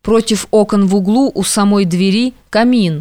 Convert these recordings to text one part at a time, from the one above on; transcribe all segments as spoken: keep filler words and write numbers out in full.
Против окон в углу у самой двери камин.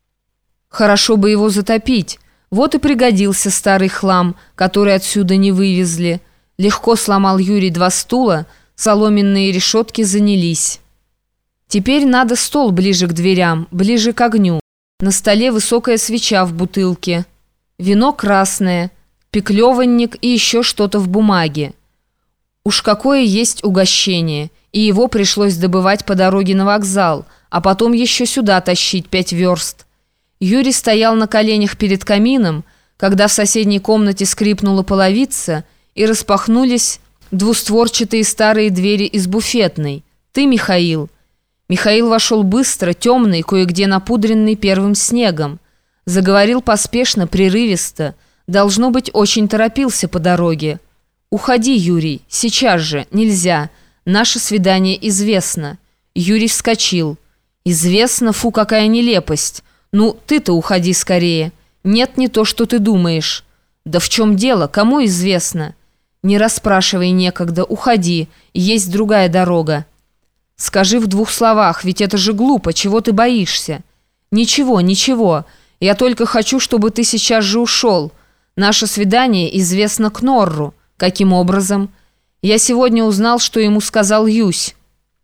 Хорошо бы его затопить. Вот и пригодился старый хлам, который отсюда не вывезли. Легко сломал Юрий два стула, соломенные решетки занялись. Теперь надо стол ближе к дверям, ближе к огню. На столе высокая свеча в бутылке. Вино красное, пеклеванник и еще что-то в бумаге. Уж какое есть угощение, и его пришлось добывать по дороге на вокзал, а потом еще сюда тащить пять верст. Юрий стоял на коленях перед камином, когда в соседней комнате скрипнула половица и распахнулись двустворчатые старые двери из буфетной. «Ты, Михаил?» Михаил вошел быстро, темный, кое-где напудренный первым снегом. Заговорил поспешно, прерывисто. Должно быть, очень торопился по дороге. «Уходи, Юрий, сейчас же, нельзя. Наше свидание известно». Юрий вскочил. «Известно? Фу, какая нелепость! Ну, ты-то уходи скорее. Нет, не то, что ты думаешь». «Да в чем дело? Кому известно?» «Не расспрашивай некогда, уходи. Есть другая дорога». «Скажи в двух словах, ведь это же глупо, чего ты боишься?» «Ничего, ничего. Я только хочу, чтобы ты сейчас же ушел. Наше свидание известно Кнорру». «Каким образом?» «Я сегодня узнал, что ему сказал Юсь».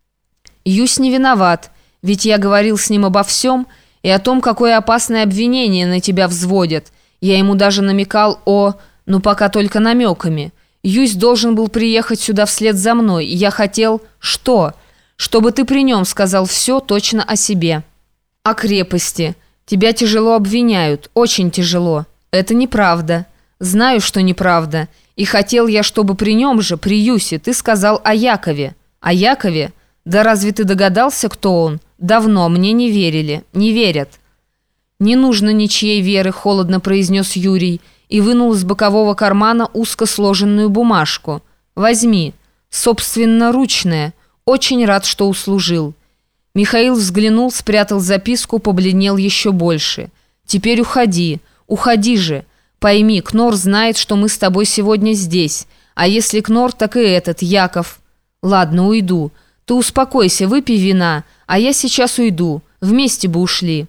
«Юсь не виноват, ведь я говорил с ним обо всем и о том, какое опасное обвинение на тебя взводят. Я ему даже намекал о... ну пока только намеками. Юсь должен был приехать сюда вслед за мной, и я хотел... что? Чтобы ты при нем сказал все точно о себе. О крепости. Тебя тяжело обвиняют, очень тяжело. Это неправда. Знаю, что неправда. И хотел я, чтобы при нем же, при Юсе, ты сказал о Якове». «О Якове? Да разве ты догадался, кто он? Давно мне не верили, не верят». «Не нужно ничьей веры», — холодно произнес Юрий и вынул из бокового кармана узко сложенную бумажку. «Возьми. Собственноручная. Очень рад, что услужил». Михаил взглянул, спрятал записку, побледнел еще больше. «Теперь уходи. Уходи же. Пойми, Кнор знает, что мы с тобой сегодня здесь. А если Кнор, так и этот, Яков. Ладно, уйду. Ты успокойся, выпей вина, а я сейчас уйду. Вместе бы ушли».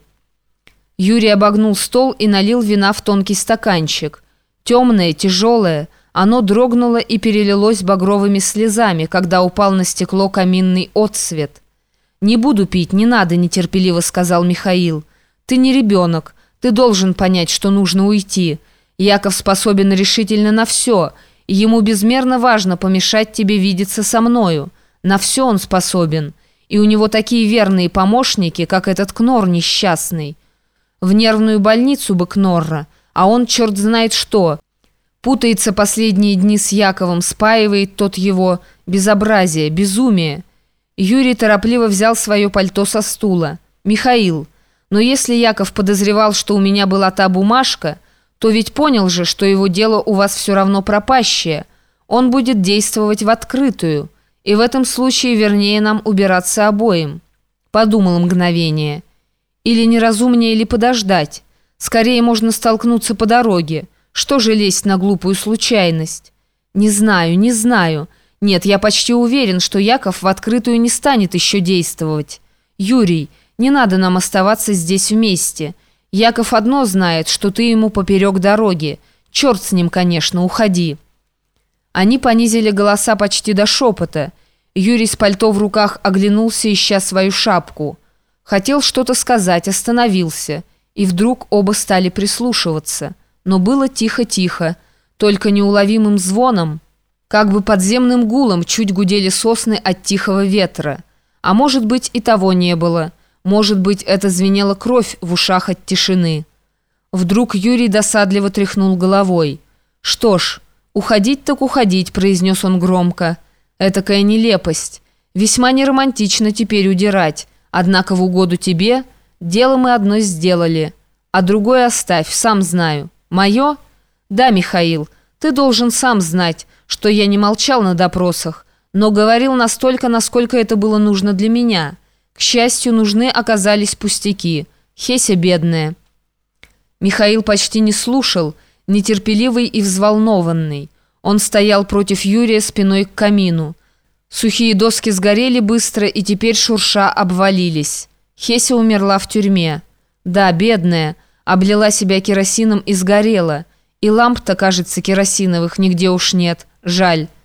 Юрий обогнул стол и налил вина в тонкий стаканчик. Темное, тяжелое, оно дрогнуло и перелилось багровыми слезами, когда упал на стекло каминный отсвет. «Не буду пить, не надо», — нетерпеливо сказал Михаил. «Ты не ребенок, ты должен понять, что нужно уйти. Яков способен решительно на все, и ему безмерно важно помешать тебе видеться со мною. На все он способен, и у него такие верные помощники, как этот Кнор несчастный. В нервную больницу бы Кнорра, а он черт знает что. Путается последние дни с Яковом, спаивает тот его. Безобразие, безумие». Юрий торопливо взял свое пальто со стула. «Михаил, но если Яков подозревал, что у меня была та бумажка, то ведь понял же, что его дело у вас все равно пропащее. Он будет действовать в открытую, и в этом случае вернее нам убираться обоим». Подумал мгновение. «Или неразумнее ли подождать? Скорее можно столкнуться по дороге. Что же лезть на глупую случайность?» «Не знаю, не знаю. Нет, я почти уверен, что Яков в открытую не станет еще действовать. Юрий, не надо нам оставаться здесь вместе. Яков одно знает, что ты ему поперек дороги. Черт с ним, конечно, уходи». Они понизили голоса почти до шепота. Юрий с пальто в руках оглянулся, ища свою шапку. Хотел что-то сказать, остановился. И вдруг оба стали прислушиваться. Но было тихо-тихо, только неуловимым звоном, как бы подземным гулом чуть гудели сосны от тихого ветра. А может быть, и того не было. Может быть, это звенела кровь в ушах от тишины. Вдруг Юрий досадливо тряхнул головой. «Что ж, уходить так уходить», — произнес он громко. «Этакая нелепость. Весьма неромантично теперь удирать. Однако в угоду тебе дело мы одно сделали. А другое оставь, сам знаю. Мое? Да, Михаил, ты должен сам знать, что я не молчал на допросах, но говорил настолько, насколько это было нужно для меня. К счастью, нужны оказались пустяки. Хеся бедная». Михаил почти не слушал, нетерпеливый и взволнованный. Он стоял против Юрия спиной к камину. Сухие доски сгорели быстро и теперь шурша обвалились. Хеся умерла в тюрьме. Да, бедная, облила себя керосином и сгорела. И ламп-то, кажется, керосиновых нигде уж нет. Жаль.